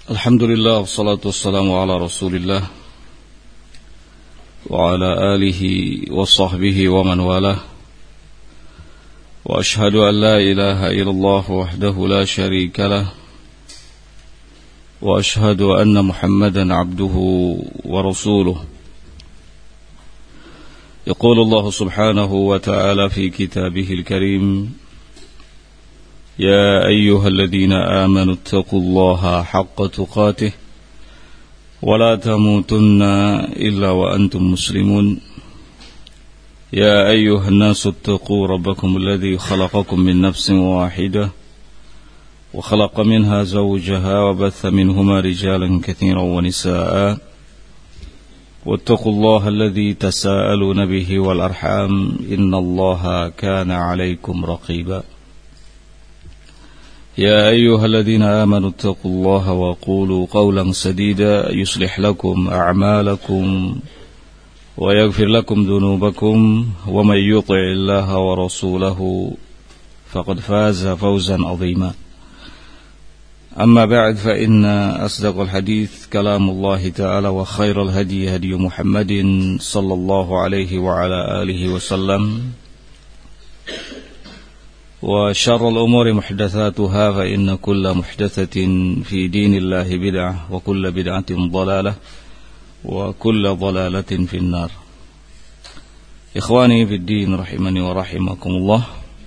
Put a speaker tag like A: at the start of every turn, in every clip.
A: Alhamdulillah, wassalatu wassalamu ala rasulillah wa ala alihi wa sahbihi wa man walah. Wa ashhadu an la ilaha illallah wahdahu la sharika lah. Wa ashhadu anna Muhammadan abduhu wa rasuluh. Yaqulu Allah subhanahu wa ta'ala fi kitabihil karim, يا أيها الذين آمنوا اتقوا الله حق تقاته ولا تموتن إلا وأنتم مسلمون يا أيها الناس اتقوا ربكم الذي خلقكم من نفس واحدة وخلق منها زوجها وبث منهما رجالا كثيرا ونساء واتقوا الله الذي تساءلون به والأرحام إن الله كان عليكم رقيبا يا أيها الذين آمنوا اتقوا الله وقولوا قولا سديدا يصلح لكم أعمالكم ويغفر لكم ذنوبكم ومن يطع الله ورسوله فقد فاز فوزا عظيما أما بعد فإن أصدق الحديث كلام الله تعالى وخير الهدي هدي محمد صلى الله عليه وعلى آله وسلم وشر الأمور محدثاتها فإن كل محدثة في دين الله بدعة وكل بدعة ضلالة وكل ضلالة في النار. إخواني في الدين رحمني ورحمكم الله.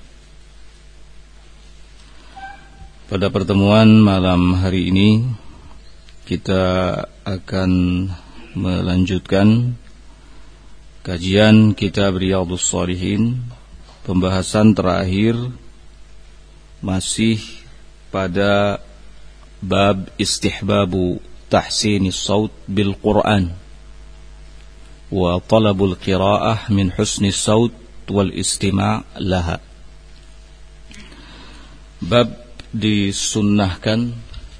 A: Pada pertemuan malam hari ini kita akan melanjutkan kajian kitab Riyadhus Shalihin, pembahasan terakhir masih pada bab istihbabu tahsinis saut bil Quran wa talabul qiraah min husnis saut wal istima' laha. Bab disunnahkan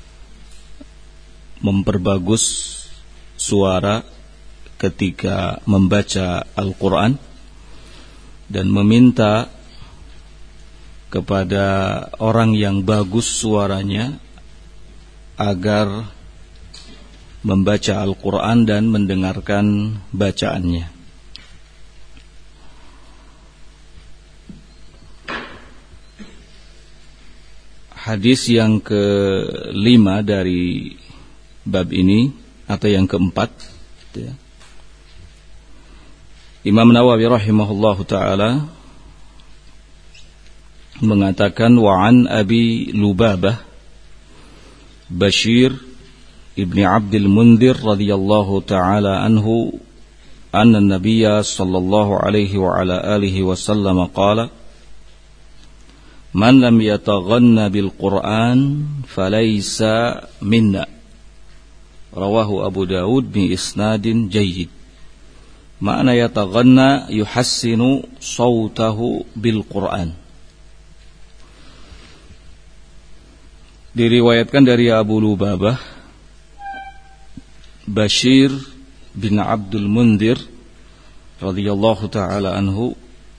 A: memperbagus suara ketika membaca Al-Quran dan meminta kepada orang yang bagus suaranya agar membaca Al-Quran dan mendengarkan bacaannya. Hadis yang kelima dari bab ini atau yang keempat, Imam Nawawi rahimahullahu ta'ala mengatakan, wa an Abi Lubabah Bashir ibni Abdul Mundhir radhiyallahu ta'ala anhu anna an-nabiyya sallallahu alaihi wa ala alihi wasallam qala man lam yataghanna bil Qur'an falaysa minna, rawahu Abu Dawud bi isnadin jayyid. Ma'na yataghanna yuhassinu sautahu bil Qur'an. Diriwayatkan dari Abu Lubabah Bashir bin Abdul Mundhir radhiyallahu ta'ala anhu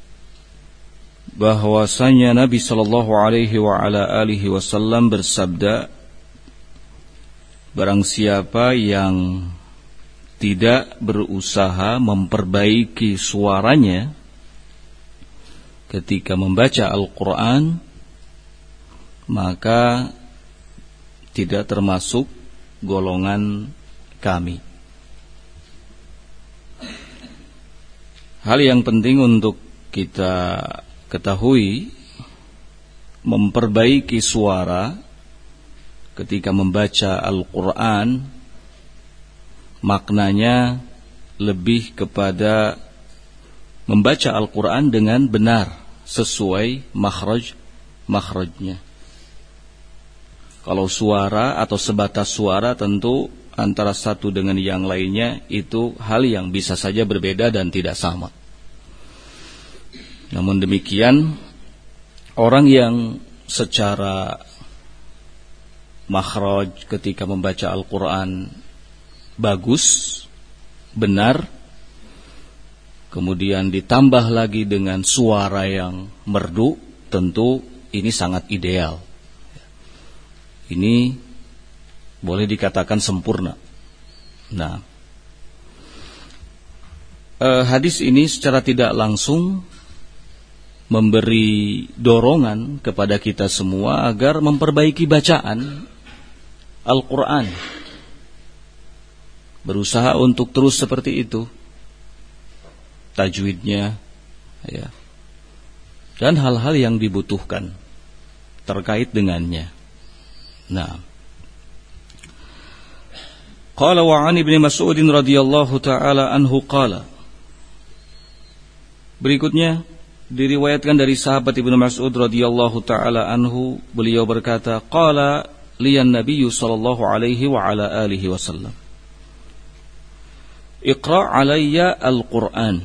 A: bahwasanya Nabi sallallahu alaihi wa ala alihi wasallam bersabda, barang siapa yang tidak berusaha memperbaiki suaranya ketika membaca Al-Quran, maka tidak termasuk golongan kami. Hal yang penting untuk kita ketahui, memperbaiki suara ketika membaca Al-Quran maknanya lebih kepada membaca Al-Quran dengan benar sesuai makhrajnya. Kalau suara atau sebatas suara tentu antara satu dengan yang lainnya itu hal yang bisa saja berbeda dan tidak sama. Namun demikian, orang yang secara makhraj ketika membaca Al-Quran bagus, benar, kemudian ditambah lagi dengan suara yang merdu, tentu ini sangat ideal. Ini boleh dikatakan sempurna. Nah, hadis ini secara tidak langsung memberi dorongan kepada kita semua agar memperbaiki bacaan Al-Quran. Berusaha untuk terus seperti itu, tajwidnya, ya, dan hal-hal yang dibutuhkan terkait dengannya. Nah, qala wa 'an Ibnu Mas'ud radhiyallahu ta'ala anhu qala. Berikutnya diriwayatkan dari sahabat Ibnu Mas'ud radhiyallahu ta'ala anhu, beliau berkata, qala liyan nabiyyu sallallahu alaihi wa ala alihi wasallam, iqra' alayya al-Qur'an.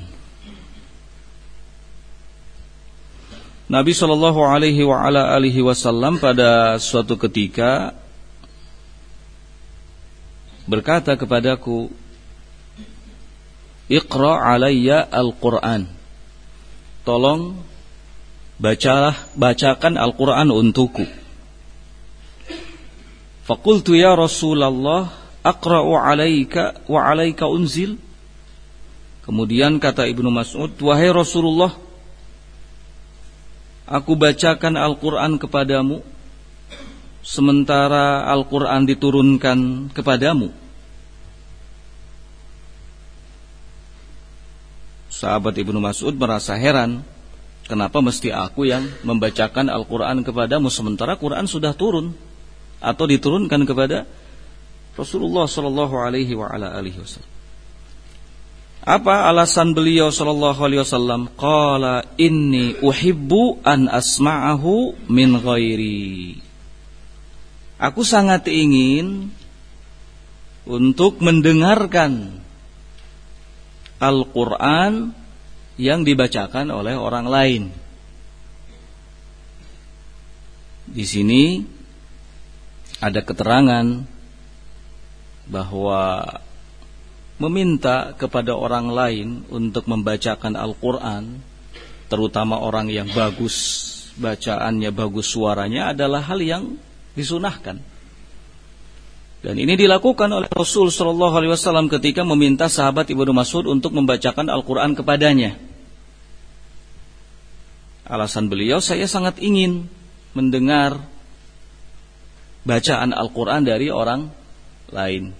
A: Nabi sallallahu alaihi wa ala alihi wasallam pada suatu ketika berkata kepadaku, iqra' alayya al-Qur'an, tolong bacakan Al-Quran untukku. Faqultu ya Rasulullah, aqra'u alayka wa alayka unzil. Kemudian kata Ibnu Mas'ud, wahai Rasulullah, aku bacakan Al-Quran kepadamu sementara Al-Quran diturunkan kepadamu. Sahabat Ibnu Mas'ud merasa heran, kenapa mesti aku yang membacakan Al-Quran kepadamu sementara Quran sudah turun atau diturunkan kepada Rasulullah sallallahu alaihi wa ala alihi wasallam. Apa alasan beliau sallallahu alaihi wasallam? Qala inni uhibbu an asma'ahu min ghairi. Aku sangat ingin untuk mendengarkan Al-Quran yang dibacakan oleh orang lain. Di sini ada keterangan bahwa meminta kepada orang lain untuk membacakan Al-Quran, terutama orang yang bagus bacaannya, bagus suaranya, adalah hal yang disunahkan. Dan ini dilakukan oleh Rasul sallallahu alaihi wasallam ketika meminta sahabat Ibnu Mas'ud untuk membacakan Al-Quran kepadanya. Alasan beliau, saya sangat ingin mendengar bacaan Al-Quran dari orang lain.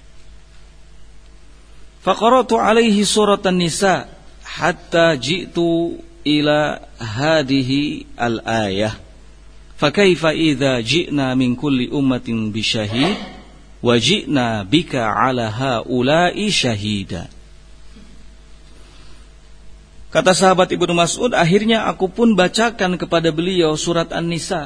A: Faqaratu alaihi surat An-Nisa hatta ji'tu ila hadhihi al-ayah. Fakaifa idza ji'na min kulli ummatin bisyahid wajibna bika ala haula'i syahida. Kata sahabat Ibnu Mas'ud, akhirnya aku pun bacakan kepada beliau surat An-Nisa,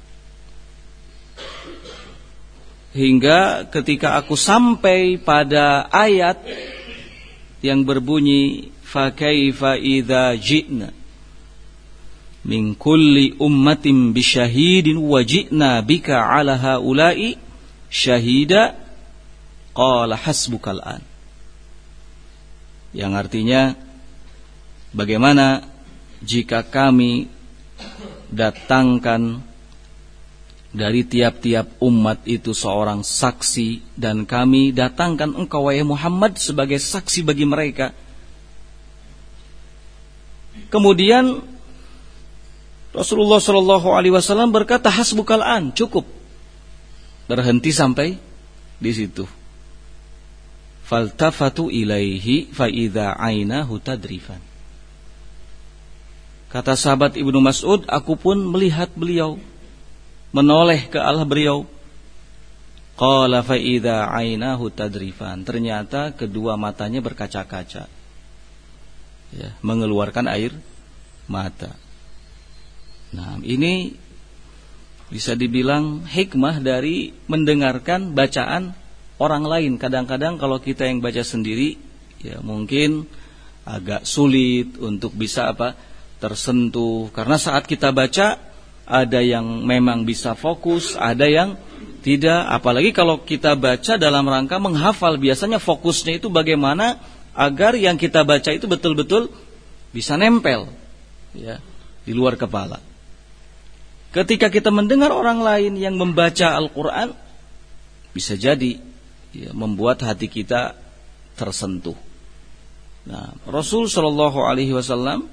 A: hingga ketika aku sampai pada ayat yang berbunyi fa kaifa idza ji'na min kulli ummatin bisyahidin wajibna bika ala haula'i syahida, qala hasbukal an. Yang artinya, bagaimana jika kami datangkan dari tiap-tiap umat itu seorang saksi, dan kami datangkan engkau wahai Muhammad sebagai saksi bagi mereka. Kemudian Rasulullah sallallahu alaihi wasallam berkata, hasbukal an, cukup. Berhenti sampai di situ. Faltafatu ilaihi fa idza ainahu tadrifan. Kata sahabat Ibnu Mas'ud, aku pun melihat beliau, menoleh ke arah beliau. Qala fa idza ainahu tadrifan. Ternyata kedua matanya berkaca-kaca, ya, mengeluarkan air mata. Nah, ini bisa dibilang hikmah dari mendengarkan bacaan orang lain. Kadang-kadang kalau kita yang baca sendiri, ya mungkin agak sulit untuk bisa tersentuh. Karena saat kita baca, ada yang memang bisa fokus, ada yang tidak. Apalagi kalau kita baca dalam rangka menghafal, biasanya fokusnya itu bagaimana agar yang kita baca itu betul-betul bisa nempel, ya, di luar kepala. Ketika kita mendengar orang lain yang membaca Al-Quran, bisa jadi membuat hati kita tersentuh. Nah, Rasul Shallallahu Alaihi Wasallam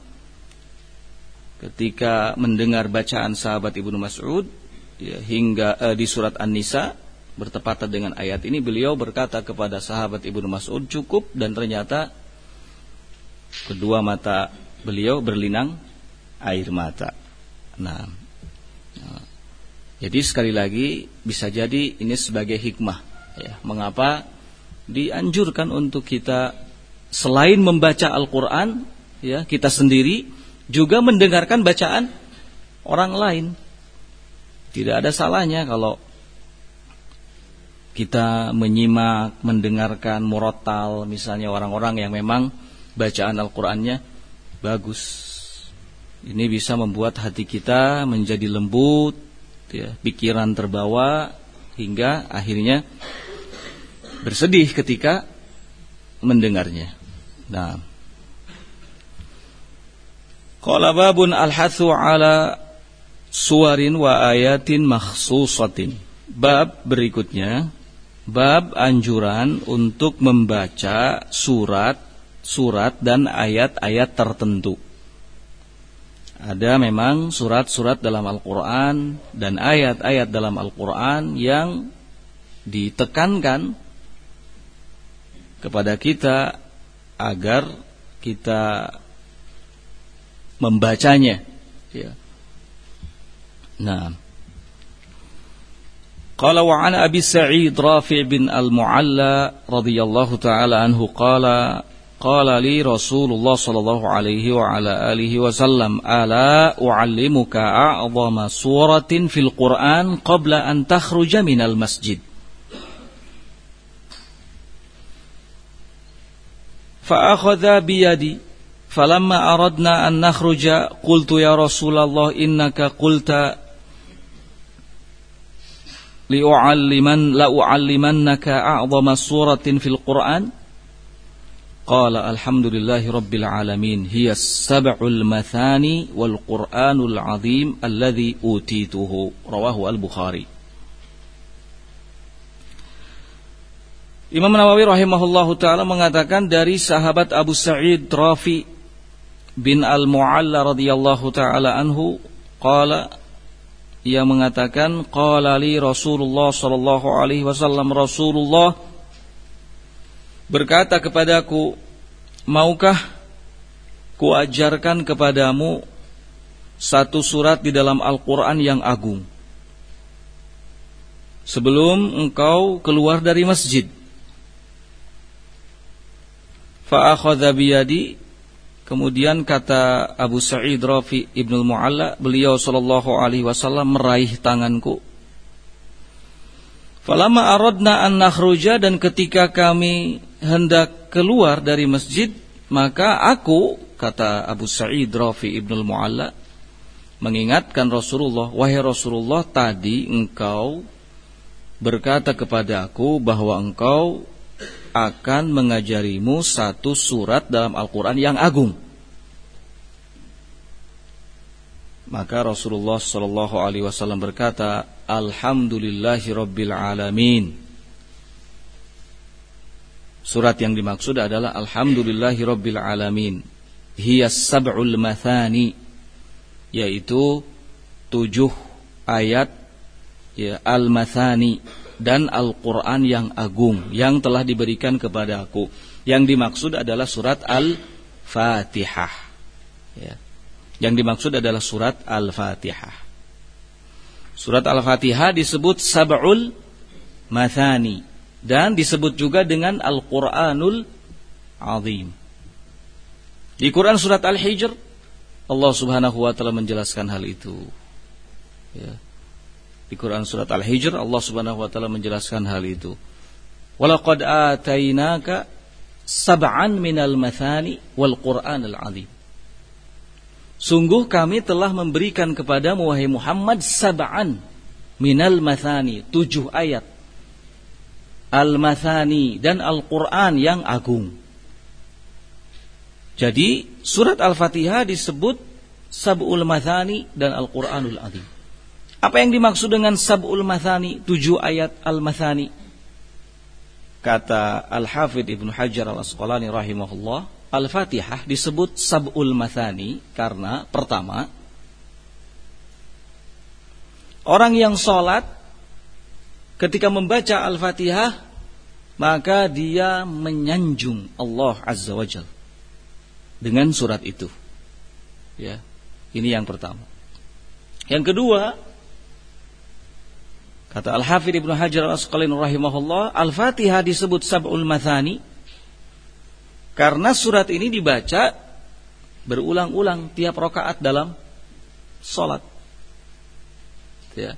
A: ketika mendengar bacaan sahabat Ibnu Mas'ud hingga di surat An-Nisa bertepatan dengan ayat ini, beliau berkata kepada sahabat Ibnu Mas'ud, cukup, dan ternyata kedua mata beliau berlinang air mata. Nah, jadi sekali lagi bisa jadi ini sebagai hikmah mengapa dianjurkan untuk kita selain membaca Al-Quran kita sendiri juga mendengarkan bacaan orang lain. Tidak ada salahnya kalau kita menyimak, mendengarkan murattal, misalnya orang-orang yang memang bacaan Al-Qur'annya bagus. Ini bisa membuat hati kita menjadi lembut, pikiran terbawa, hingga akhirnya bersedih ketika mendengarnya. Nah, qala babun al-hathu ala suwarin wa ayatin makhsusatin. Bab berikutnya, bab anjuran untuk membaca surat dan ayat-ayat tertentu. Ada memang surat-surat dalam Al-Quran dan ayat-ayat dalam Al-Quran yang ditekankan kepada kita agar kita membacanya. Nah, qala wa an Abi Sa'id Rafi' bin Al-Mu'alla radhiyallahu ta'ala anhu qala li Rasulullah sallallahu alaihi wa ala alihi wasallam, ala u'allimuka a'zama suratin fil Qur'an qabla an takhruja minal masjid. Fa akhadha bi yadi falamma aradna an nakhruja qultu ya Rasulullah innaka qulta la'u'allimannaka a'zama suratin fil Qur'an. Qala alhamdulillahi rabbil alamin hiya as-sab'ul mathani wal Qur'anul 'azim alladhi utituhu. Rawahu al-Bukhari. Imam Nawawi rahimahullahu ta'ala mengatakan dari sahabat Abu Sa'id Rafi bin Al-Mu'alla radhiyallahu ta'ala anhu, qala, ia mengatakan, qala li Rasulullah sallallahu alaihi wasallam, Rasulullah berkata kepadaku, maukah kuajarkan kepadamu satu surat di dalam Al-Quran yang agung sebelum engkau keluar dari masjid? Fa akhadha biyadi, kemudian kata Abu Sa'id Rafi Ibnul Mu'alla, beliau sallallahu alaihi wasallam meraih tanganku. Falamma aradna an nakhruja, dan ketika kami hendak keluar dari masjid, maka aku, kata Abu Sa'id Rafi Ibnul Mu'alla, mengingatkan Rasulullah, wahai Rasulullah, tadi engkau berkata kepada aku bahwa engkau akan mengajarimu satu surat dalam Al-Quran yang agung. Maka Rasulullah sallallahu alaihi wasallam berkata, alhamdulillahi rabbil alamin. Surat yang dimaksud adalah alhamdulillahi rabbil alamin. Hiya sab'ul mathani, yaitu 7 ayat al-mathani dan Al-Quran yang agung yang telah diberikan kepada aku. Yang dimaksud adalah surat Al-Fatihah. Yang dimaksud adalah surat Al-Fatihah. Surat Al-Fatihah disebut Sab'ul Mathani dan disebut juga dengan Al-Quranul Azim. Di Quran surat Al-Hijr, Allah subhanahu wa ta'ala menjelaskan hal itu. Di Quran surat Al-Hijr, Allah subhanahu wa ta'ala menjelaskan hal itu. Walaqad atainaka sab'an minal mathani wal Qur'anil azim. Sungguh kami telah memberikan kepadamu, wahai Muhammad, sab'an minal mathani, 7 ayat al-mathani dan Al-Quran yang agung. Jadi surat Al-Fatihah disebut Sab'ul Mathani dan Al-Quranul Azim. Apa yang dimaksud dengan Sab'ul Mathani, 7 ayat Al-Mathani? Kata Al-Hafidh Ibnu Hajar Al-Asqalani rahimahullah, Al-Fatihah disebut sab'ul mathani karena pertama, orang yang sholat ketika membaca Al-Fatihah maka dia menyanjung Allah Azza wa Jalla dengan surat itu. Ya, ini yang pertama. Yang kedua, kata Al-Hafidh Ibnu Hajar Al-Asqalani rahimahullah, Al-Fatihah disebut sab'ul mathani karena surat ini dibaca berulang-ulang tiap rakaat dalam salat. Ya.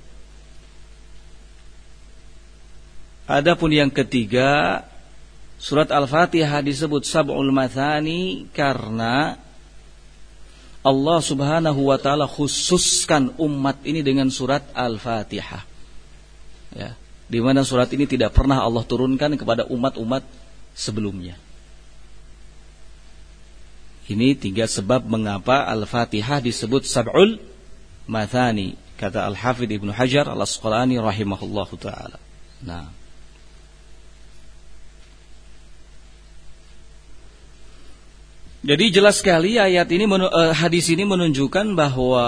A: Adapun yang ketiga, surat Al-Fatihah disebut sab'ul mathani karena Allah Subhanahu wa taala khususkan umat ini dengan surat Al-Fatihah. Ya, di mana surat ini tidak pernah Allah turunkan kepada umat-umat sebelumnya. Ini 3 sebab mengapa Al-Fatihah disebut sab'ul mathani, kata Al-Hafidh Ibnu Hajar Al-Asqalani rahimahullahu taala. Nah, jadi jelas sekali ayat ini, hadis ini menunjukkan bahwa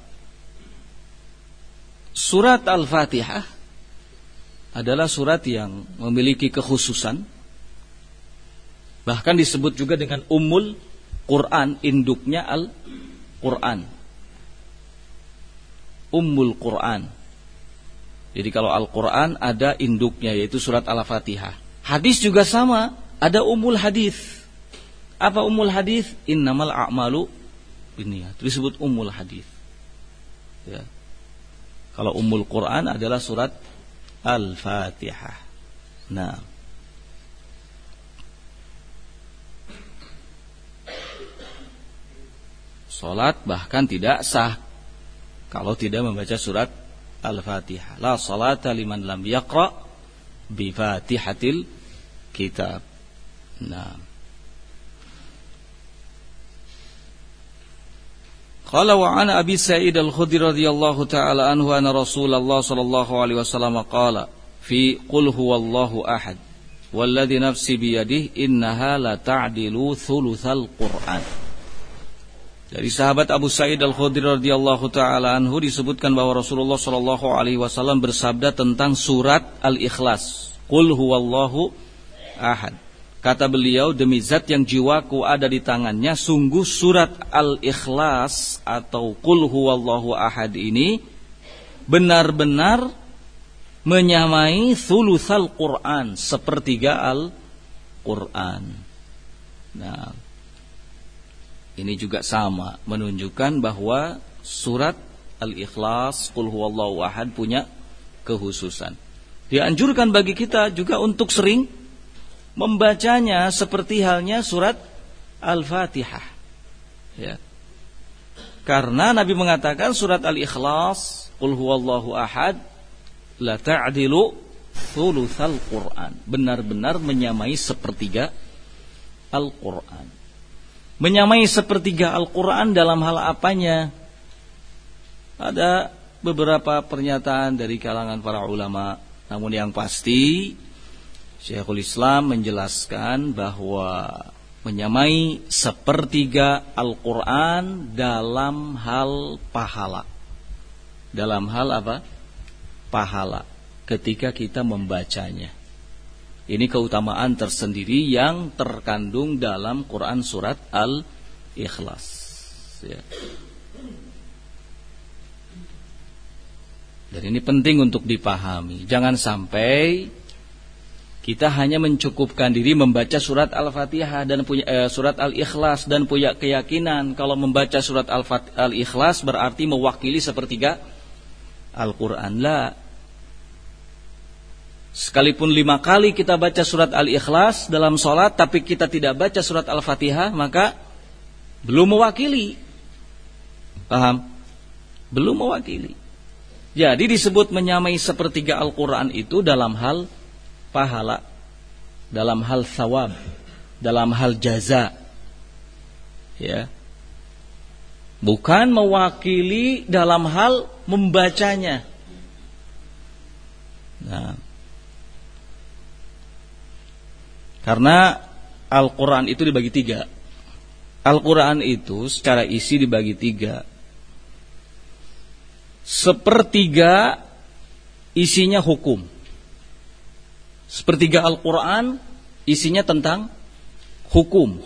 A: surat Al-Fatihah adalah surat yang memiliki kekhususan. Bahkan disebut juga dengan Ummul Quran, induknya Al-Quran. Ummul Quran. Jadi kalau Al-Quran ada induknya, yaitu surat Al-Fatihah. Hadis juga sama, ada Ummul Hadis. Apa Ummul Hadis? Innamal a'malu binniyat. Disebut Ummul Hadis. Ya. Kalau Ummul Quran adalah surat Al-Fatihah. Nah, salat bahkan tidak sah kalau tidak membaca surat Al-Fatihah. La salata liman lam yaqra bi Fatihatil kitab. Nah, qala wa an Abi Sa'id Al-Khudri radhiyallahu ta'ala anhu anna Rasulullah sallallahu alaihi wasallam qala fi qul huwallahu ahad walladzi nafsi biyadihi innaha la ta'dilu thulutsal Qur'an. Dari sahabat Abu Sa'id Al-Khudri radhiyallahu ta'ala anhu disebutkan bahwa Rasulullah sallallahu alaihi wasallam bersabda tentang surat Al-Ikhlas, qul huwallahu ahad. Kata beliau, demi zat yang jiwaku ada di tangannya, sungguh surat Al-Ikhlas atau Qul huwallahu ahad ini benar-benar menyamai thulutsal Quran, sepertiga Al-Quran. Nah, ini juga sama, menunjukkan bahwa surat Al-Ikhlas, Qul huwallahu ahad punya kekhususan. Dianjurkan bagi kita juga untuk sering membacanya seperti halnya surat Al-Fatihah. Ya. Karena Nabi mengatakan surat Al-Ikhlas, Qul huwallahu ahad, la ta'dilu thulutsal Quran. Benar-benar menyamai sepertiga Al-Quran. Menyamai sepertiga Al-Quran dalam hal apanya? Ada beberapa pernyataan dari kalangan para ulama. Namun yang pasti Syekhul Islam menjelaskan bahwa menyamai sepertiga Al-Quran dalam hal pahala. Dalam hal apa? Pahala ketika kita membacanya. Ini keutamaan tersendiri yang terkandung dalam Quran surat Al-Ikhlas. Ya. Dan ini penting untuk dipahami. Jangan sampai kita hanya mencukupkan diri membaca surat Al-Fatihah dan punya surat Al-Ikhlas dan punya keyakinan kalau membaca surat Al-Ikhlas berarti mewakili sepertiga Al-Quran. La. Sekalipun 5 kali kita baca surat Al-Ikhlas dalam sholat, tapi kita tidak baca surat Al-Fatihah, maka belum mewakili. Paham? Belum mewakili. Jadi disebut menyamai sepertiga Al-Quran itu dalam hal pahala, dalam hal thawab, dalam hal jaza. Ya. Bukan mewakili dalam hal membacanya. Nah, Karena Al-Quran itu dibagi 3. Al-Quran itu secara isi dibagi 3. Sepertiga isinya hukum. Sepertiga Al-Quran isinya tentang hukum.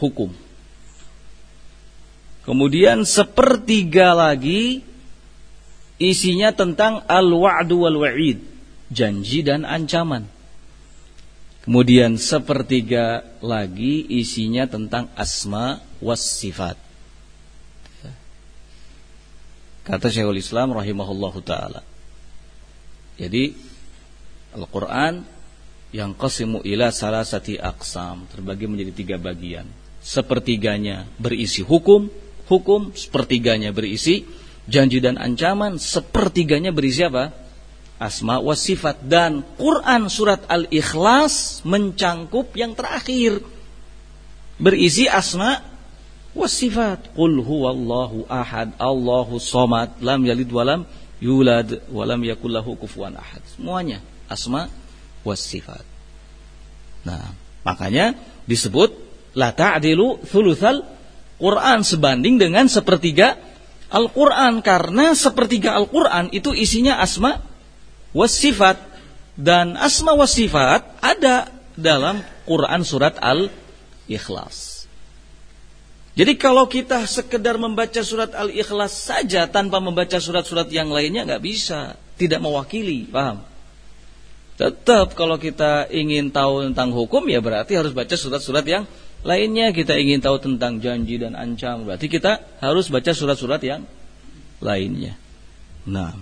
A: Kemudian sepertiga lagi isinya tentang al-wa'du wal-wa'id, janji dan ancaman. Kemudian sepertiga lagi isinya tentang asma was sifat. Kata Syekhul Islam rahimahullahu ta'ala. Jadi Al-Quran yang qasimu ila salasati aqsam, terbagi menjadi 3 bagian. Sepertiganya berisi hukum, sepertiganya berisi janji dan ancaman, sepertiganya berisi apa? Asma wa sifat. Dan Quran surat Al-Ikhlas mencangkup yang terakhir, berisi asma wa sifat. Qul huwallahu ahad, Allahus samad, lam yalid walam yulad walam yakul lahu kufuwan ahad. Semuanya asma wa sifat. Nah, makanya disebut la ta'dilu thulutsal Quran, sebanding dengan sepertiga Al-Quran. Karena sepertiga Al-Quran itu isinya asma wasifat. Dan asma wasifat ada dalam Quran surat Al-Ikhlas. Jadi kalau kita sekedar membaca surat Al-Ikhlas saja tanpa membaca surat-surat yang lainnya gak bisa, tidak mewakili, paham? Tetap kalau kita ingin tahu tentang hukum, ya berarti harus baca surat-surat yang lainnya. Kita ingin tahu tentang janji dan ancam, berarti kita harus baca surat-surat yang lainnya. Nah,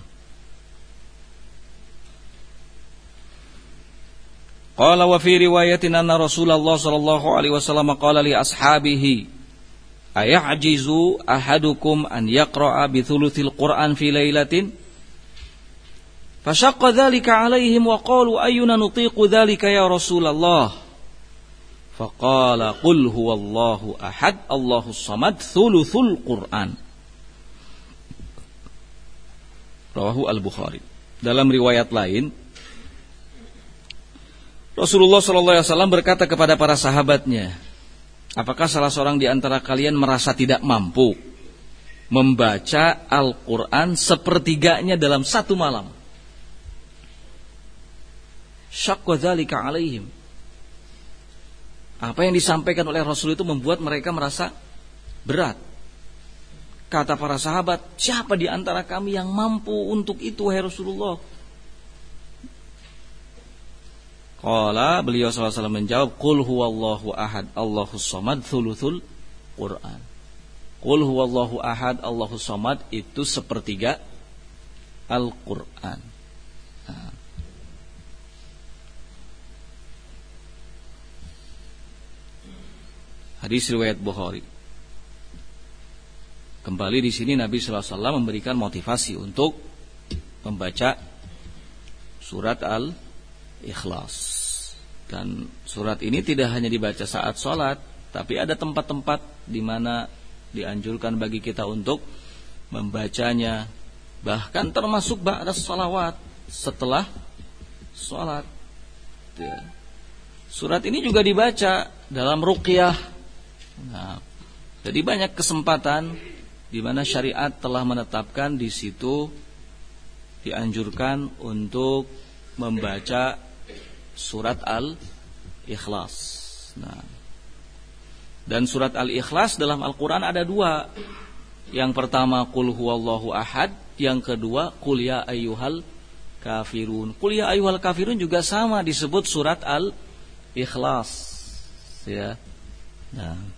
A: qala wa fi riwayatin anna Rasulullah sallallahu alaihi wasallam qala li ashabihi aya'jizu ahadukum an yaqra'a bi thuluthil Qur'an fi lailatin fashaqqa dhalika alaihim wa qalu ayyuna nutiqu dhalika ya Rasulullah faqala qul huwallahu ahad Allahus samad thuluthul Qur'an. Rawahu Al-Bukhari. Dalam riwayat lain, Rasulullah SAW berkata kepada para sahabatnya, apakah salah seorang di antara kalian merasa tidak mampu membaca Al-Quran sepertiganya dalam satu malam? Syaqqa dzalika alaihim. Apa yang disampaikan oleh Rasul itu membuat mereka merasa berat. Kata para sahabat, siapa di antara kami yang mampu untuk itu, wahai Rasulullah? Qala, beliau SAW menjawab, Qul huwallahu ahad, Allahus samad, thuluthul Qur'an. Qul huwallahu ahad, Allahus samad, itu sepertiga Al-Qur'an. Nah. Hadis riwayat Bukhari. Kembali di sini Nabi sallallahu alaihi wasallam memberikan motivasi untuk membaca surat Al-Ikhlas. Dan surat ini tidak hanya dibaca saat sholat, tapi ada tempat-tempat di mana dianjurkan bagi kita untuk membacanya, bahkan termasuk ba'da sholawat, setelah sholat. Surat ini juga dibaca dalam ruqyah. Nah, jadi banyak kesempatan di mana syariat telah menetapkan di situ dianjurkan untuk membaca surat Al-Ikhlas. Nah, dan surat Al-Ikhlas dalam Al-Quran ada 2. Yang pertama Qul huwallahu ahad, yang kedua Qul ya ayyuhal kafirun. Qul ya ayyuhal kafirun juga sama disebut surat Al-Ikhlas. Ya. Nah,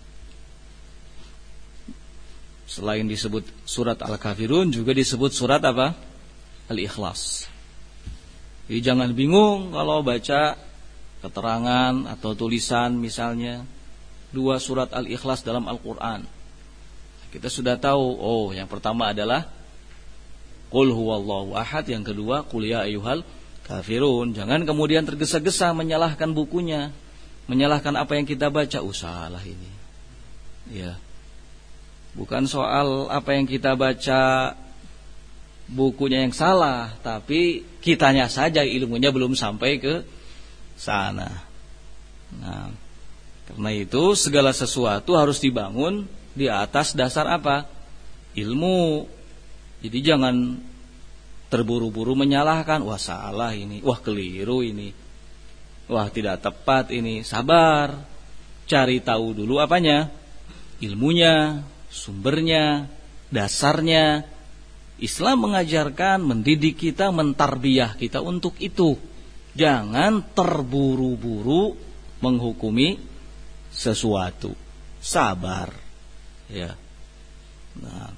A: selain disebut surat Al-Kafirun juga disebut surat apa? Al-Ikhlas. Jadi jangan bingung kalau baca keterangan atau tulisan misalnya 2 surat Al-Ikhlas dalam Al-Quran. Kita sudah tahu, oh yang pertama adalah Qul huwallahu ahad, yang kedua Qul ya ayyuhal kafirun. Jangan kemudian tergesa-gesa menyalahkan bukunya, menyalahkan apa yang kita baca. Salah ini. Ya. Bukan soal apa yang kita baca bukunya yang salah, tapi kitanya saja ilmunya belum sampai ke sana. Nah, Karena itu segala sesuatu harus dibangun di atas dasar apa? Ilmu. Jadi jangan terburu-buru menyalahkan, wah salah ini, wah keliru ini, wah tidak tepat ini. Sabar, cari tahu dulu apanya? Ilmunya, sumbernya, dasarnya. Islam mengajarkan, mendidik kita, mentarbiyah kita untuk itu. Jangan terburu-buru menghukumi sesuatu. Sabar. Ya. Nah.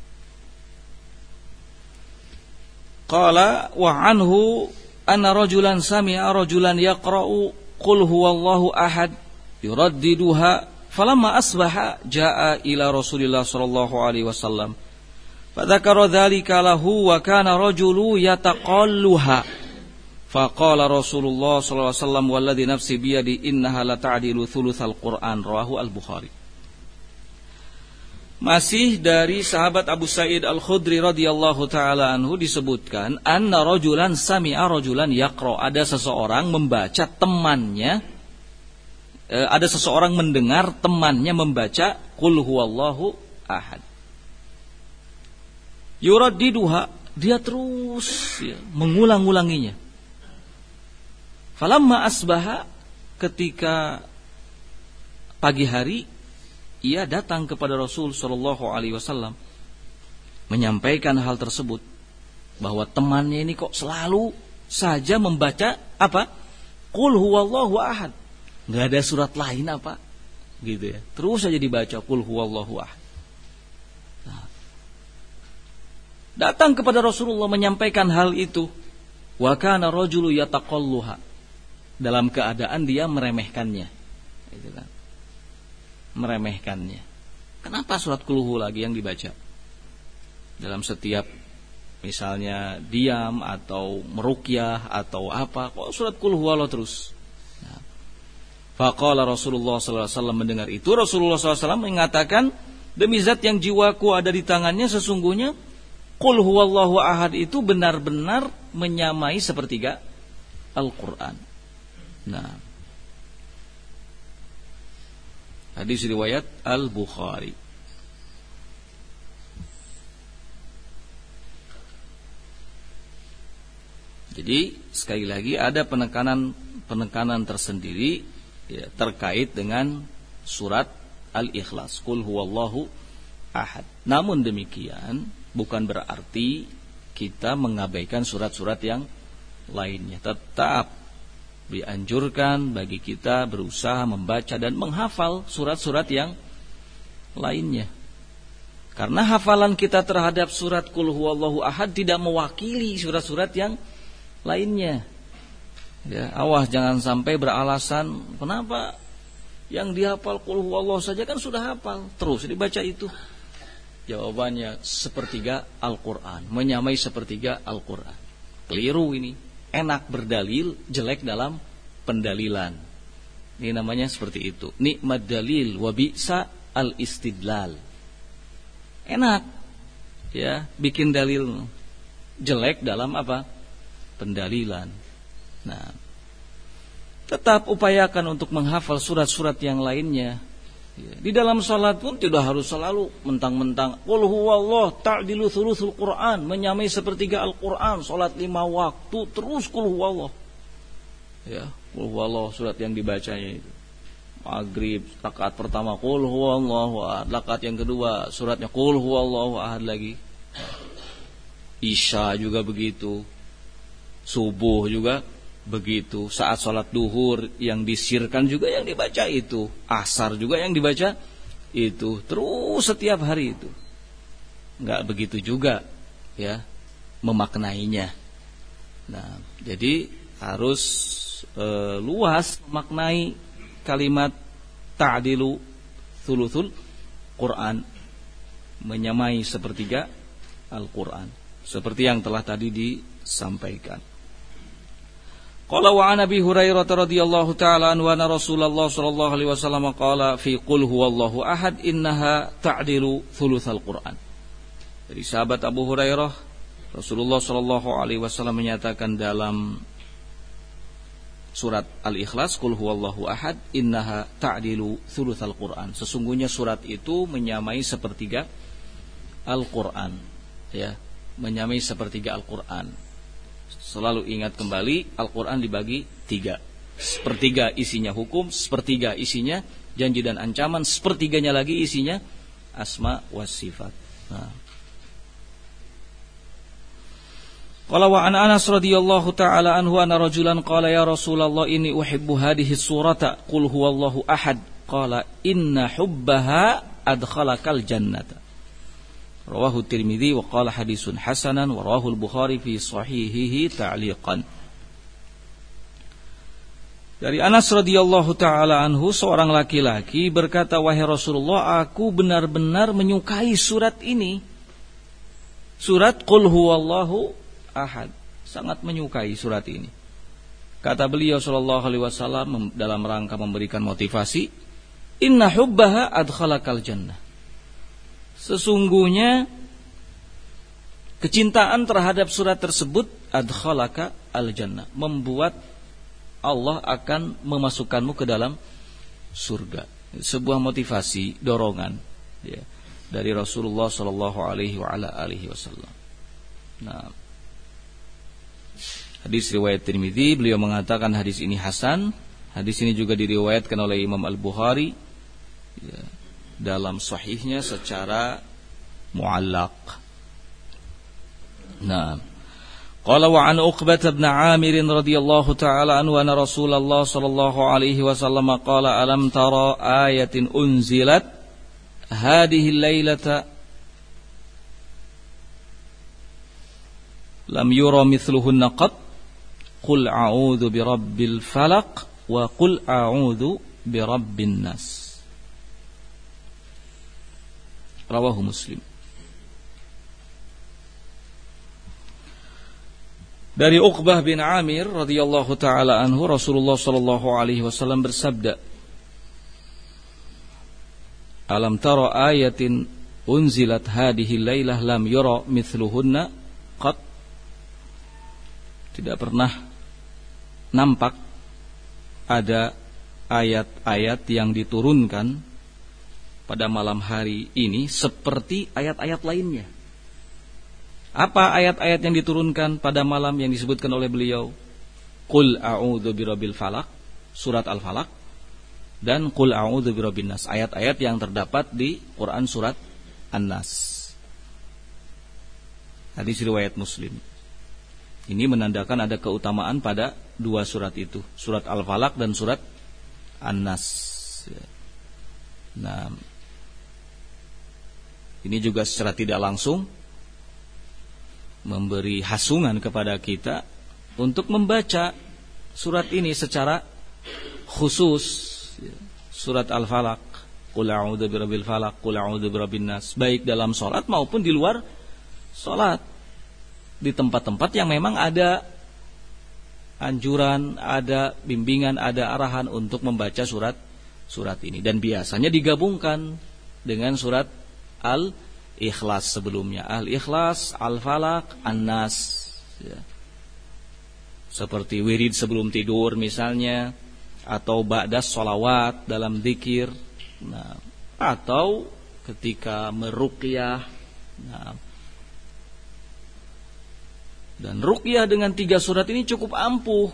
A: Qala wa anhu anna rajulan sami'a rajulan yaqra'u qul huwallahu ahad yuraddiduha falamma asbaha jaa'a ila Rasulillah sallallahu alaihi wasallam fadzakara dzalika lahu wa kana rajulu yataqalluha faqala Rasulullah sallallahu alaihi wasallam walladzi nafsi biyadi innaha la ta'dilu thulutsal Qur'an rawahu al-Bukhari. Masih dari sahabat Abu Sa'id Al-Khudri radhiyallahu taala anhu disebutkan anna rajulan sami'a rajulan yaqra, ada seseorang membaca temannya, ada seseorang mendengar temannya membaca qul huwallahu ahad. Yuraddiduha, dia terus mengulang-ulanginya. Falamma asbaha, ketika pagi hari ia datang kepada Rasul sallallahu alaihi wasallam menyampaikan hal tersebut, bahwa temannya ini kok selalu saja membaca apa? Qul huwallahu ahad. Enggak ada surat lain apa? Gitu ya. Terus saja dibaca qul huwallahu ahad. Nah, datang kepada Rasulullah menyampaikan hal itu. Wa kana rajulu yataqalluha. Dalam keadaan dia meremehkannya. Gitu kan. Meremehkannya. Kenapa surat Qul lagi yang dibaca? Dalam setiap misalnya diam atau meruqyah atau apa, kok surat Qul huwallahu terus? Nah. Faqala Rasulullah sallallahu alaihi wasallam, mendengar itu Rasulullah sallallahu alaihi wasallam mengatakan, demi zat yang jiwaku ada di tangannya, sesungguhnya Qul huwallahu ahad itu benar-benar menyamai sepertiga Al-Qur'an. Nah, hadis riwayat Al-Bukhari. Jadi sekali lagi ada penekanan tersendiri ya, terkait dengan surat Al-Ikhlas, Qul huwallahu ahad. Namun demikian bukan berarti kita mengabaikan surat-surat yang lainnya. Tetap dianjurkan bagi kita berusaha membaca dan menghafal surat-surat yang lainnya. Karena hafalan kita terhadap surat Qul huwallahu ahad tidak mewakili surat-surat yang lainnya. Ya, awas jangan sampai beralasan, kenapa yang dihafal Qul huwallahu saja kan sudah hafal, terus dibaca itu. Jawabannya sepertiga Al-Qur'an, menyamai sepertiga Al-Qur'an. Keliru ini. Enak berdalil, jelek dalam pendalilan. Ini namanya seperti itu. Nikmat dalil wa bi'sa al-istidlal. Enak ya, bikin dalil, jelek dalam apa? Pendalilan. Nah, tetap upayakan untuk menghafal surat-surat yang lainnya. Di dalam salat pun tidak harus selalu mentang-mentang Qul huwallahu ta'dilu thulutsul Qur'an, menyamai sepertiga Al-Qur'an, salat 5 waktu terus Qul huwallahu. Ya, Qul huwallahu surat yang dibacanya itu. Maghrib rakaat pertama Qul huwallahu ahad, rakaat yang kedua suratnya Qul huwallahu ahad lagi. Isya juga begitu. Subuh juga begitu, saat sholat duhur yang disirkan juga yang dibaca itu, asar juga yang dibaca itu, terus setiap hari itu. Enggak begitu juga ya memaknainya. Nah, jadi harus luas memaknai kalimat ta'dilu thuluthul Quran, menyamai sepertiga Al-Quran, seperti yang telah tadi disampaikan. Qala wa an Abi Hurairah radhiyallahu ta'ala anhu anna Rasulullah sallallahu alaihi wasallam qala fi qul huwallahu ahad innaha ta'dilu thulutsal Qur'an. Dari sahabat Abu Hurairah, Rasulullah sallallahu alaihi wasallam menyatakan dalam surat Al-Ikhlas, Qul huwallahu ahad, innaha ta'dilu thulutsal Qur'an. Sesungguhnya surat itu menyamai sepertiga Al-Qur'an, ya, menyamai sepertiga Al-Qur'an. Selalu ingat kembali, Al-Qur'an dibagi 3. Sepertiga isinya hukum, sepertiga isinya janji dan ancaman, sepertiganya lagi isinya asma wa sifat. Nah. Qala wa an Anas radhiyallahu ta'ala anhu anna rajulan qala ya Rasulullah inni uhibbu hadhihi surata qul huwallahu ahad qala inna hubbaha adkhalakal jannata. Rawahu Tirmidzi wa qala hadisun hasanan wa rawahu al-Bukhari fi sahihihi ta'liqan. Dari Anas radhiyallahu ta'ala anhu, seorang laki-laki berkata, wahai Rasulullah, aku benar-benar menyukai surat ini. Surat Qul huwallahu ahad, sangat menyukai surat ini. Kata beliau sallallahu alaihi wasallam dalam rangka memberikan motivasi, inna hubbaha adkhalakal jannah. Sesungguhnya kecintaan terhadap surat tersebut adkhalaka al jannah, membuat Allah akan memasukkanmu ke dalam surga. Sebuah motivasi, dorongan, ya, dari Rasulullah sallallahu alaihi wasallam. Nah, hadis riwayat Tirmidzi, beliau mengatakan hadis ini hasan. Hadis ini juga diriwayatkan oleh Imam Al-Bukhari, ya, dalam sahihnya secara muallaq. Nah, qala wa an Uqbah bin Amir radhiyallahu ta'ala anhu anna Rasulullah sallallahu alaihi wasallam qala alam tara ayatin unzilat hadhihi lailata lam yura mithluhunna qat Qul a'udzu birabbil falaq wa qul a'udzu birabbin nas. Rawahu Muslim. Dari Uqbah bin Amir radhiyallahu taala anhu, Rasulullah sallallahu alaihi wasallam bersabda, alam tara ayatin unzilat hadhihi lailah lam yura mithluhunna qat. Tidak pernah nampak ada ayat-ayat yang diturunkan pada malam hari ini seperti ayat-ayat lainnya. Apa ayat-ayat yang diturunkan pada malam yang disebutkan oleh beliau? Qul a'udzu birabbil falaq, surat Al-Falaq, dan Qul a'udzu birabbin nas, ayat-ayat yang terdapat di Quran surat An-Nas. Hadis riwayat Muslim. Ini menandakan ada keutamaan pada dua surat itu, surat Al-Falaq dan surat An-Nas. Nah, ini juga secara tidak langsung memberi hasungan kepada kita untuk membaca surat ini secara khusus. Surat Al-Falaq, Qul a'udzu birabbil falaq, Qul a'udzu birabbin nas, baik dalam salat maupun di luar salat, di tempat-tempat yang memang ada anjuran, ada bimbingan, ada arahan untuk membaca surat ini, dan biasanya digabungkan dengan surat Al-Ikhlas sebelumnya. Al-Ikhlas, Al-Falaq, An-Nas, ya. Seperti wirid sebelum tidur misalnya, atau ba'das sholawat dalam dzikir, nah, atau ketika meruqyah. Nah, dan ruqyah dengan 3 surat ini cukup ampuh.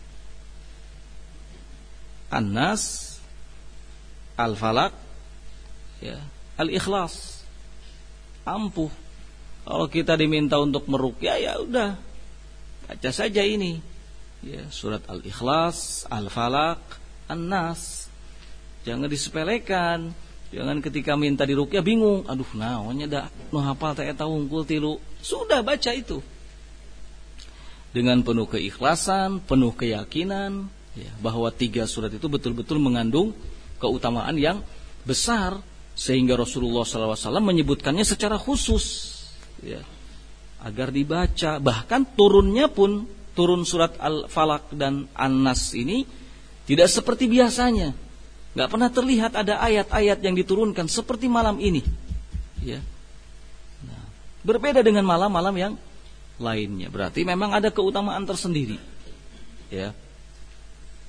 A: An-Nas, Al-Falaq, ya, Al-Ikhlas, ampuh. Kalau kita diminta untuk meruqyah, ya udah, baca saja ini, ya, surat Al-Ikhlas, Al-Falaq, An-Nas. Jangan disepelekan. Jangan ketika minta diruqyah bingung, aduh naonnya dah nu hafal teh eta hungkul tilu. Sudah baca itu dengan penuh keikhlasan, penuh keyakinan, ya, bahwa 3 surat itu betul-betul mengandung keutamaan yang besar, sehingga Rasulullah SAW menyebutkannya secara khusus, ya, agar dibaca. Bahkan turunnya pun, turun surat Al-Falaq dan An-Nas ini tidak seperti biasanya. Gak pernah terlihat ada ayat-ayat yang diturunkan seperti malam ini, ya. Nah, berbeda dengan malam-malam yang lainnya. Berarti memang ada keutamaan tersendiri, ya.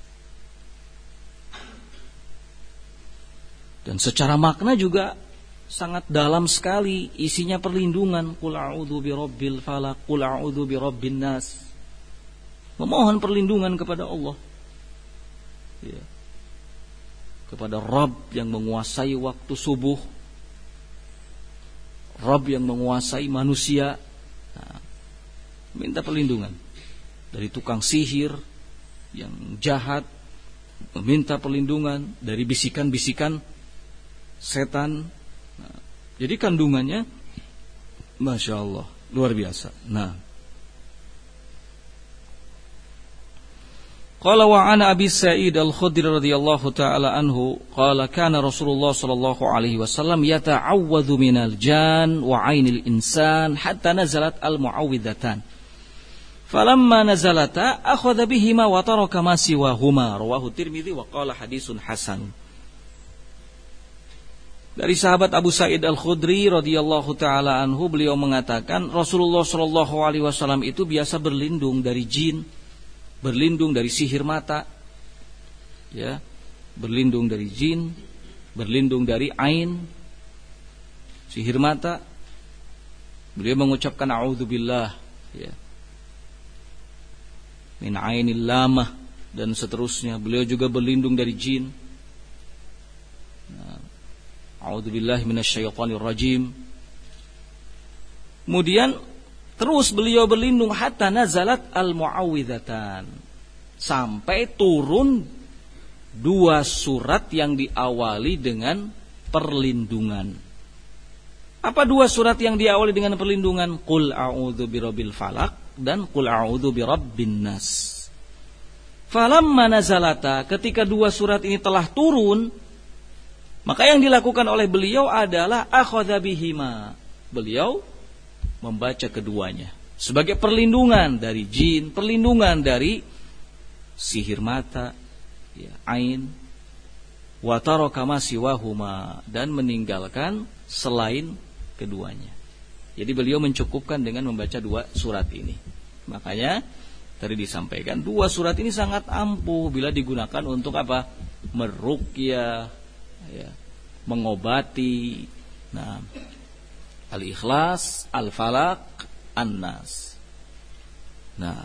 A: Dan secara makna juga sangat dalam sekali, isinya perlindungan. Qul a'udzu birabbil falaq, qul a'udzu birabbin nas. Memohon perlindungan kepada Allah. Ya. Kepada Rabb yang menguasai waktu subuh, Rabb yang menguasai manusia. Nah, minta perlindungan dari tukang sihir yang jahat, meminta perlindungan dari bisikan-bisikan setan. Nah, jadi kandungannya Masya Allah, luar biasa. Nah, qala wa ana Abi Sa'id Al-Khudri radhiyallahu ta'ala anhu qala kana Rasulullah sallallahu alaihi wasallam yata'awwadhu minal jan wa 'ainil insan hatta nazalat al-mu'awwidhatan. Falamma nazalata akhadha bihima wa taraka ma siwahuma. Rawahu Tirmidzi wa qala hadisun hasan. Dari sahabat Abu Sa'id Al-Khudri radhiyallahu ta'ala anhu, beliau mengatakan Rasulullah sallallahu alaihi wasallam itu biasa berlindung dari jin, berlindung dari sihir mata, ya, berlindung dari jin, berlindung dari ain, sihir mata. Beliau mengucapkan a'udzubillah, ya, min ainil lamah dan seterusnya. Beliau juga berlindung dari jin. A'udzubillahi minasyaitonir rajim. Kemudian terus beliau berlindung hatta nazalat al-mu'awwidhatan, sampai turun 2 surat yang diawali dengan perlindungan. Apa 2 surat yang diawali dengan perlindungan? Qul a'udzu birabbil falaq dan qul a'udzu birabbin nas. Falamma nazalata, ketika 2 surat ini telah turun, maka yang dilakukan oleh beliau adalah akhadha bihima. Beliau membaca keduanya sebagai perlindungan dari jin, perlindungan dari sihir mata, ya, ain, wa taraka ma siwahuma, dan meninggalkan selain keduanya. Jadi beliau mencukupkan dengan membaca 2 surat ini. Makanya tadi disampaikan 2 surat ini sangat ampuh bila digunakan untuk apa? Meruqyah, ya, mengobati. Nah, Al-Ikhlas, Al-Falaq, An-Nas. Nah,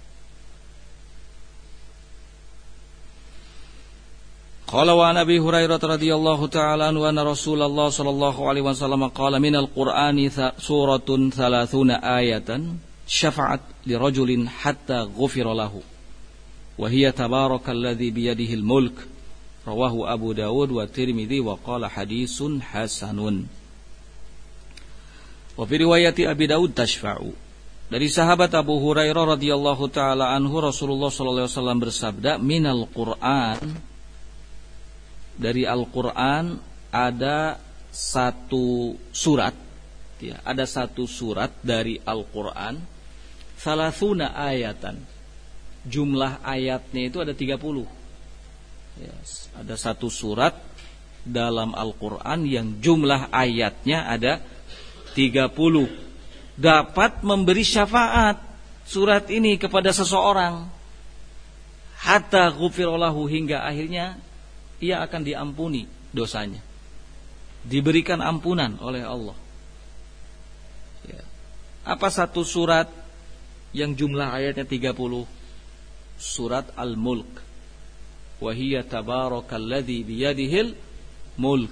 A: qala wa Nabi Hurairah radhiyallahu ta'ala anhu anna Rasulullah sallallahu alaihi wasallam qala minal Qur'ani suratun 30 ayatan syafa'at li rajulin hatta ghufira lahu wa hiya tabarakalladzi biyadihil mulk. Rawahu Abu Dawud wa Tirmidzi wa qala hadisun hasanun. Wa fi riwayati Abi Dawud tashfa'u. Dari sahabat Abu Hurairah radhiyallahu taala anhu, Rasulullah sallallahu alaihi wasallam bersabda, minal Qur'an, dari Al-Qur'an ada 1 surat, ya, ada 1 surat dari Al-Qur'an, 30 ayatan. Jumlah ayatnya itu ada 30. Yes, ada 1 surat dalam Al-Qur'an yang jumlah ayatnya ada 30. Dapat memberi syafaat surat ini kepada seseorang hatta ghufirallahu, hingga akhirnya ia akan diampuni dosanya, diberikan ampunan oleh Allah. Ya. Apa 1 surat yang jumlah ayatnya 30? Surat Al-Mulk. Wa hiya tabarakalladzi biyadihil mulk.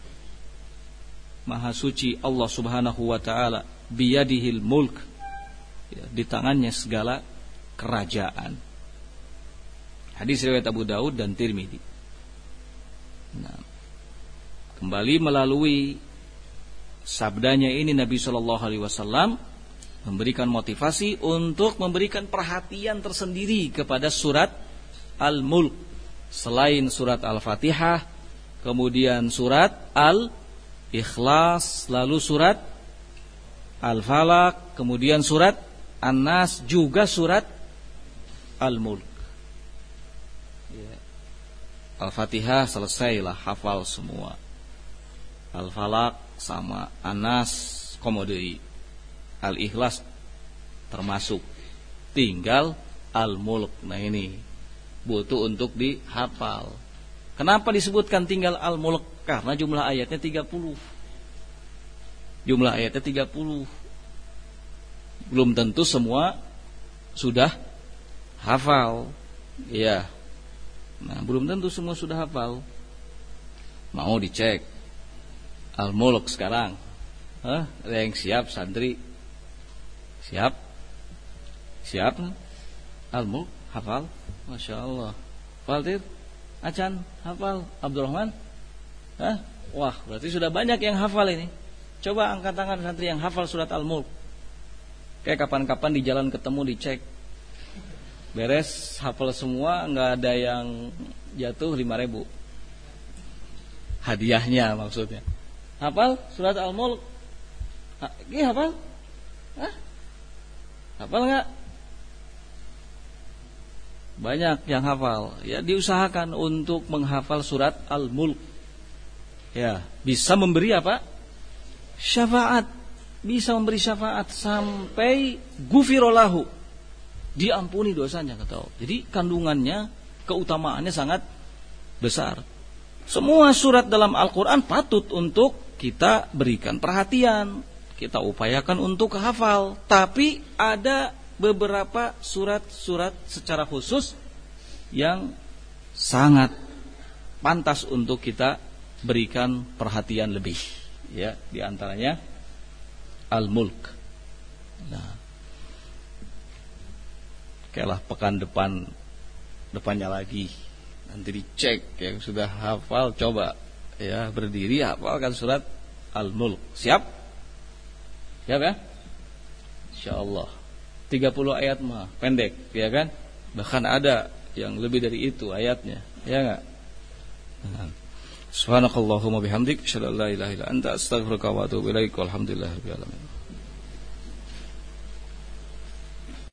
A: Maha suci Allah Subhanahu wa taala, biyadihil mulk, ya, di tangannya segala kerajaan. Hadis riwayat Abu Daud dan Tirmidzi. Nah, kembali melalui sabdanya ini Nabi sallallahu alaihi wasallam memberikan motivasi untuk memberikan perhatian tersendiri kepada surat Al-Mulk. Selain surat Al-Fatihah, kemudian surat Al-Ikhlas, lalu surat Al-Falaq, kemudian surat An-Nas, juga surat Al-Mulk. Ya. Al-Fatihah selesailah, hafal semua. Al-Falaq sama An-Nas komodoi. Al-Ikhlas termasuk. Tinggal Al-Mulk. Nah ini butuh untuk dihafal.
B: Kenapa disebutkan tinggal Al-Mulk? Karena jumlah ayatnya 30. Jumlah ayatnya 30. Belum tentu semua sudah hafal. Iya. Nah, belum tentu semua sudah hafal. Mau dicek Al-Mulk sekarang. Ada yang siap santri? Siap? Siap? Al-Mulk hafal? Masya Allah. Faltir? Acan hafal? Abdurrahman? Wah, berarti sudah banyak yang hafal ini. Coba angkat tangan santri yang hafal surat Al-Mulk. Kayak kapan-kapan di jalan ketemu dicek. Beres hafal semua, nggak ada yang jatuh 5.000. Hadiahnya maksudnya. Hafal surat Al-Mulk? Hafal? Hafal nggak? Banyak yang hafal. Ya, diusahakan untuk menghafal surat Al-Mulk. Ya, bisa memberi apa? Syafaat. Bisa memberi syafaat sampai gufirolahu, diampuni dosanya, kata Allah. Jadi kandungannya, keutamaannya sangat besar. Semua surat dalam Al-Quran patut untuk kita berikan perhatian, kita upayakan untuk hafal. Tapi ada beberapa surat-surat secara khusus yang sangat pantas untuk kita berikan perhatian lebih. Ya, di antaranya Al-Mulk. Nah, kayalah pekan depannya lagi. Nanti dicek yang sudah hafal, coba ya berdiri hafalkan surat Al-Mulk. Siap? Siap ya? Insyaallah. 30 ayat mah pendek, ya kan? Bahkan ada yang lebih dari itu ayatnya, ya enggak? Subhanakallahumma bihamdik, asyhadu an la ilaha illa anta, astaghfiruka wa atubu ilaik. Walhamdulillahirabbil alamin.